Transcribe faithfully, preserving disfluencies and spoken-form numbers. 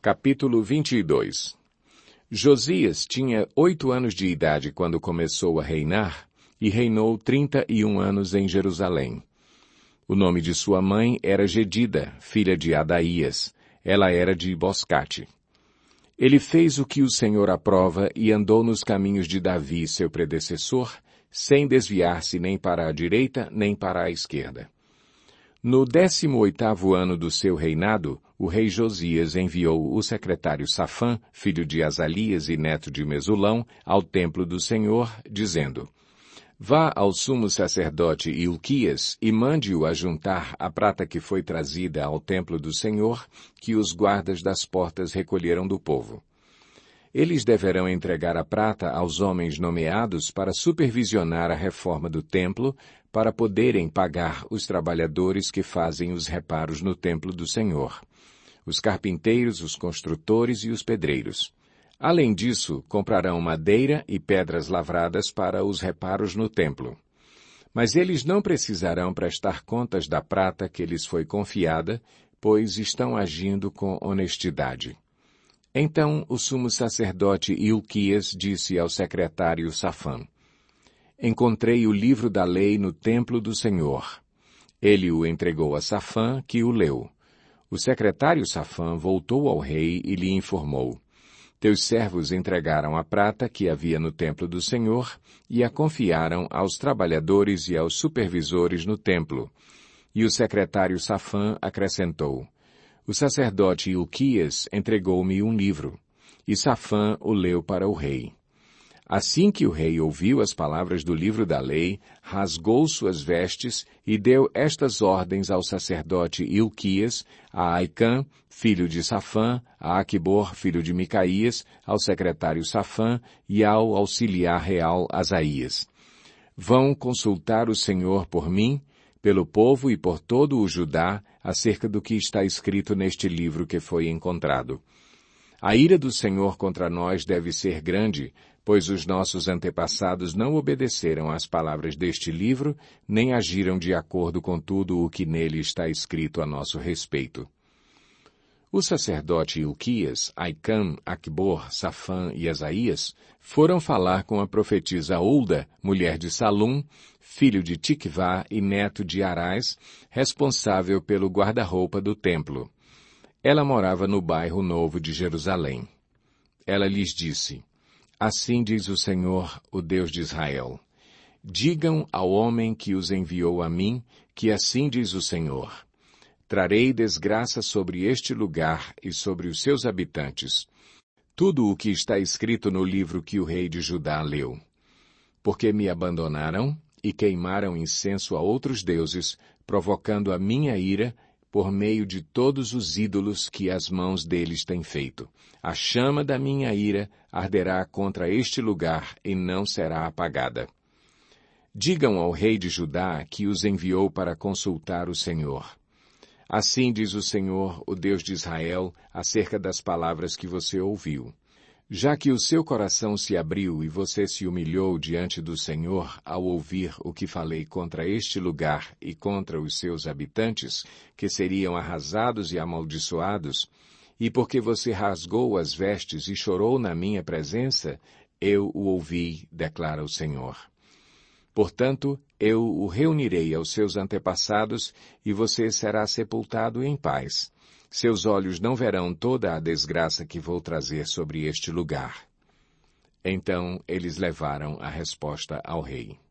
Capítulo vinte e dois. Josias tinha oito anos de idade quando começou a reinar, e reinou trinta e um anos em Jerusalém. O nome de sua mãe era Gedida, filha de Adaías. Ela era de Boscate. Ele fez o que o Senhor aprova e andou nos caminhos de Davi, seu predecessor, sem desviar-se nem para a direita nem para a esquerda. No décimo oitavo ano do seu reinado, o rei Josias enviou o secretário Safã, filho de Azalias e neto de Mesulão, ao templo do Senhor, dizendo: Vá ao sumo sacerdote Ilquias e mande-o ajuntar a prata que foi trazida ao templo do Senhor, que os guardas das portas recolheram do povo. Eles deverão entregar a prata aos homens nomeados para supervisionar a reforma do templo, para poderem pagar os trabalhadores que fazem os reparos no templo do Senhor, os carpinteiros, os construtores e os pedreiros. Além disso, comprarão madeira e pedras lavradas para os reparos no templo. Mas eles não precisarão prestar contas da prata que lhes foi confiada, pois estão agindo com honestidade. Então o sumo sacerdote Ilquias disse ao secretário Safã: Encontrei o livro da lei no templo do Senhor. Ele o entregou a Safã, que o leu. O secretário Safã voltou ao rei e lhe informou: Teus servos entregaram a prata que havia no templo do Senhor e a confiaram aos trabalhadores e aos supervisores no templo. E o secretário Safã acrescentou: O sacerdote Ilquias entregou-me um livro, e Safã o leu para o rei. Assim que o rei ouviu as palavras do livro da lei, rasgou suas vestes e deu estas ordens ao sacerdote Ilquias, a Aicã, filho de Safã, a Aquibor, filho de Micaías, ao secretário Safã e ao auxiliar real Asaías. Vão consultar o Senhor por mim, pelo povo e por todo o Judá, acerca do que está escrito neste livro que foi encontrado. A ira do Senhor contra nós deve ser grande, pois os nossos antepassados não obedeceram às palavras deste livro, nem agiram de acordo com tudo o que nele está escrito a nosso respeito. O sacerdote Ilquias, Aicã, Aquibor, Safã e Asaías foram falar com a profetisa Hulda, mulher de Salum, filho de Tikvá e neto de Arás, responsável pelo guarda-roupa do templo. Ela morava no bairro Novo de Jerusalém. Ela lhes disse: Assim diz o Senhor, o Deus de Israel. Digam ao homem que os enviou a mim, que assim diz o Senhor. Trarei desgraça sobre este lugar e sobre os seus habitantes. Tudo o que está escrito no livro que o rei de Judá leu. Porque me abandonaram e queimaram incenso a outros deuses, provocando a minha ira, por meio de todos os ídolos que as mãos deles têm feito. A chama da minha ira arderá contra este lugar e não será apagada. Digam ao rei de Judá que os enviou para consultar o Senhor. Assim diz o Senhor, o Deus de Israel, acerca das palavras que você ouviu. Já que o seu coração se abriu e você se humilhou diante do Senhor ao ouvir o que falei contra este lugar e contra os seus habitantes, que seriam arrasados e amaldiçoados, e porque você rasgou as vestes e chorou na minha presença, eu o ouvi, declara o Senhor. Portanto, eu o reunirei aos seus antepassados e você será sepultado em paz. Seus olhos não verão toda a desgraça que vou trazer sobre este lugar. Então eles levaram a resposta ao rei.